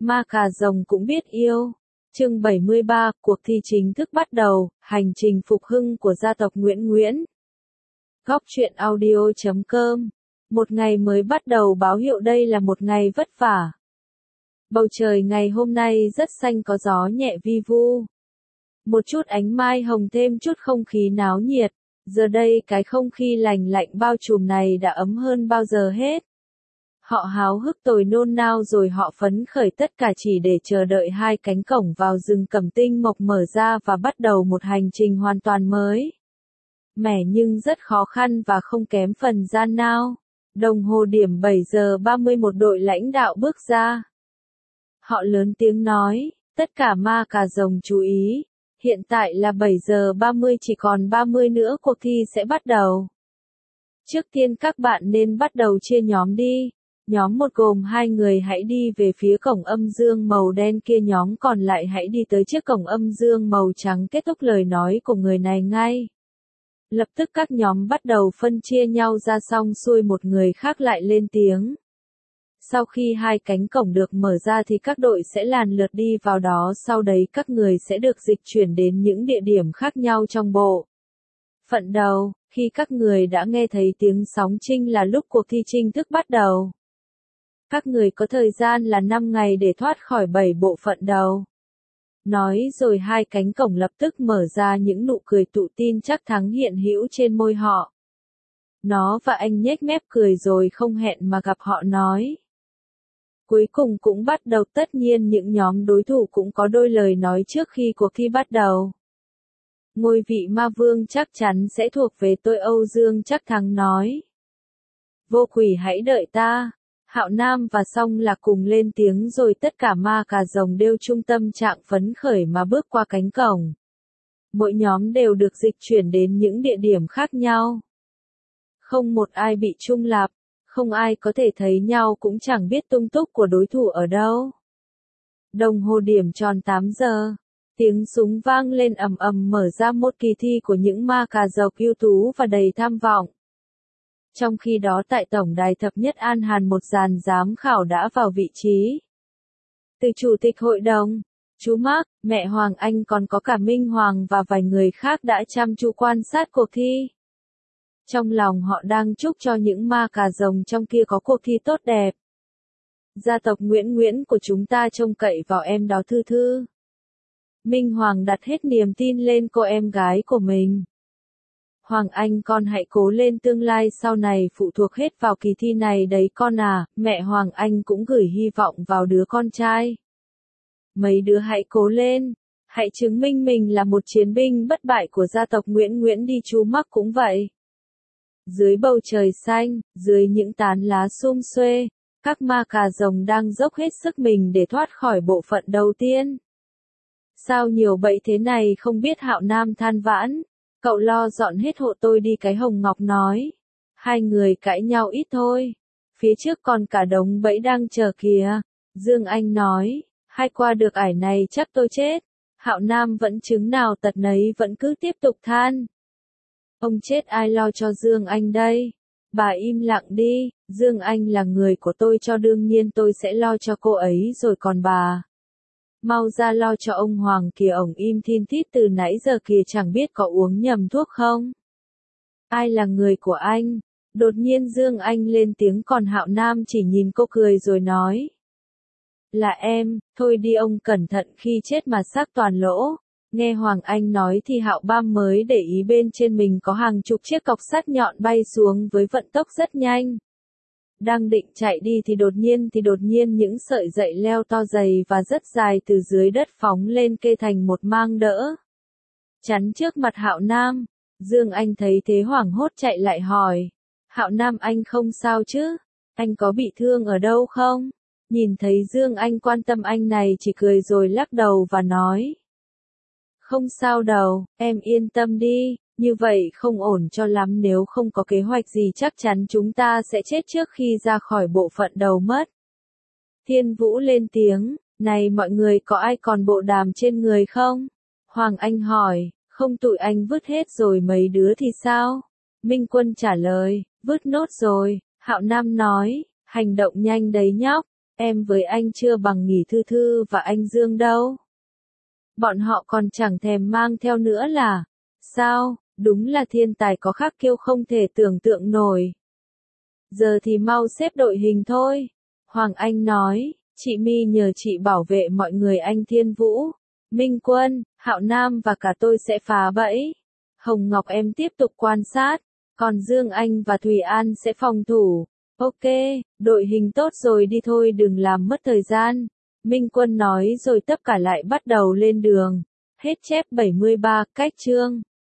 Ma cà rồng cũng biết yêu. Chương 73, cuộc thi chính thức bắt đầu, hành trình phục hưng của gia tộc Nguyễn Nguyễn. Góc truyện audio.com. Một ngày mới bắt đầu báo hiệu đây là một ngày vất vả. Bầu trời ngày hôm nay rất xanh, có gió nhẹ vi vu. Một chút ánh mai hồng thêm chút không khí náo nhiệt. Giờ đây cái không khí lành lạnh bao trùm này đã ấm hơn bao giờ hết. Họ háo hức tồi nôn nao rồi họ phấn khởi tất cả chỉ để chờ đợi hai cánh cổng vào rừng Cẩm Tinh Mộc mở ra và bắt đầu một hành trình hoàn toàn mới. Mẻ nhưng rất khó khăn và không kém phần gian nan. Đồng hồ điểm 7 giờ 30 một đội lãnh đạo bước ra. Họ lớn tiếng nói, tất cả ma cà rồng chú ý, hiện tại là 7 giờ 30, chỉ còn 30 nữa cuộc thi sẽ bắt đầu. Trước tiên các bạn nên bắt đầu chia nhóm đi. Nhóm một gồm 2 người hãy đi về phía cổng âm dương màu đen kia, nhóm còn lại hãy đi tới chiếc cổng âm dương màu trắng. Kết thúc lời nói của người này ngay. Lập tức các nhóm bắt đầu phân chia nhau ra, xong xuôi một người khác lại lên tiếng. Sau khi hai cánh cổng được mở ra thì các đội sẽ lần lượt đi vào đó, sau đấy các người sẽ được dịch chuyển đến những địa điểm khác nhau trong bộ phận đầu. Khi các người đã nghe thấy tiếng sóng trinh là lúc cuộc thi chính thức bắt đầu. Các người có thời gian là 5 ngày để thoát khỏi 7 bộ phận đầu. Nói rồi hai cánh cổng lập tức mở ra, những nụ cười tự tin chắc thắng hiện hữu trên môi họ. Nó và anh nhếch mép cười rồi không hẹn mà gặp họ nói. Cuối cùng cũng bắt đầu, tất nhiên những nhóm đối thủ cũng có đôi lời nói trước khi cuộc thi bắt đầu. Ngôi vị ma vương chắc chắn sẽ thuộc về tôi, Âu Dương chắc thắng nói. Vô quỷ hãy đợi ta. Hạo Nam và Song Lạc cùng lên tiếng rồi tất cả ma cà rồng đều trung tâm trạng phấn khởi mà bước qua cánh cổng. Mỗi nhóm đều được dịch chuyển đến những địa điểm khác nhau. Không một ai bị trung lập, không ai có thể thấy nhau, cũng chẳng biết tung tích của đối thủ ở đâu. Đồng hồ điểm tròn 8 giờ. Tiếng súng vang lên ầm ầm mở ra một kỳ thi của những ma cà rồng ưu tú và đầy tham vọng. Trong khi đó tại tổng đài thập nhất An Hàn, một dàn giám khảo đã vào vị trí. Từ chủ tịch hội đồng, chú Mark, mẹ Hoàng Anh còn có cả Minh Hoàng và vài người khác đã chăm chú quan sát cuộc thi. Trong lòng họ đang chúc cho những ma cà rồng trong kia có cuộc thi tốt đẹp. Gia tộc Nguyễn Nguyễn của chúng ta trông cậy vào em đó Thư Thư. Minh Hoàng đặt hết niềm tin lên cô em gái của mình. Hoàng Anh, con hãy cố lên, tương lai sau này phụ thuộc hết vào kỳ thi này đấy con à. Mẹ Hoàng Anh cũng gửi hy vọng vào đứa con trai. Mấy đứa hãy cố lên, hãy chứng minh mình là một chiến binh bất bại của gia tộc Nguyễn Nguyễn đi. Chú Mark cũng vậy. Dưới bầu trời xanh, dưới những tán lá sum xuê, các ma cà rồng đang dốc hết sức mình để thoát khỏi bộ phận đầu tiên. Sao nhiều bẫy thế này không biết, Hạo Nam than vãn. Cậu lo dọn hết hộ tôi đi, cái Hồng Ngọc nói. Hai người cãi nhau ít thôi. Phía trước còn cả đống bẫy đang chờ kìa. Dương Anh nói, hay qua được ải này chắc tôi chết. Hạo Nam vẫn chứng nào tật nấy, vẫn cứ tiếp tục than. Ông chết ai lo cho Dương Anh đây? Bà im lặng đi, Dương Anh là người của tôi, cho đương nhiên tôi sẽ lo cho cô ấy rồi, còn bà. Mau ra lo cho ông Hoàng kìa, ổng im thin thít từ nãy giờ kìa, chẳng biết có uống nhầm thuốc không? Ai là người của anh? Đột nhiên Dương Anh lên tiếng, còn Hạo Nam chỉ nhìn cô cười rồi nói. Là em, thôi đi ông, cẩn thận khi chết mà xác toàn lỗ. Nghe Hoàng Anh nói thì Hạo Bam mới để ý bên trên mình có hàng chục chiếc cọc sắt nhọn bay xuống với vận tốc rất nhanh. Đang định chạy đi thì đột nhiên những sợi dây leo to dày và rất dài từ dưới đất phóng lên, kê thành một mang đỡ. Chắn trước mặt Hạo Nam. Dương Anh thấy thế hoảng hốt chạy lại hỏi. Hạo Nam, anh không sao chứ? Anh có bị thương ở đâu không? Nhìn thấy Dương Anh quan tâm anh này chỉ cười rồi lắc đầu và nói. Không sao đâu, em yên tâm đi. Như vậy không ổn cho lắm, nếu không có kế hoạch gì chắc chắn chúng ta sẽ chết trước khi ra khỏi bộ phận đầu mất. Thiên Vũ lên tiếng, này mọi người, có ai còn bộ đàm trên người không? Hoàng Anh hỏi, không, tụi anh vứt hết rồi. Mấy đứa thì sao? Minh Quân trả lời, vứt nốt rồi. Hạo Nam nói, hành động nhanh đấy nhóc, Em với anh chưa bằng Nghỉ Thư Thư và anh Dương đâu. Bọn họ còn chẳng thèm mang theo nữa là. Sao, đúng là thiên tài có khác kiêu không thể tưởng tượng nổi. Giờ thì mau xếp đội hình thôi. Hoàng Anh nói, chị My nhờ chị bảo vệ mọi người, anh Thiên Vũ, Minh Quân, Hạo Nam và cả tôi sẽ phá bẫy. Hồng Ngọc em tiếp tục quan sát, còn Dương Anh và Thùy An sẽ phòng thủ. Ok, đội hình tốt rồi đi thôi, đừng làm mất thời gian. Minh Quân nói rồi tất cả lại bắt đầu lên đường. Hết chép 73, cách chương.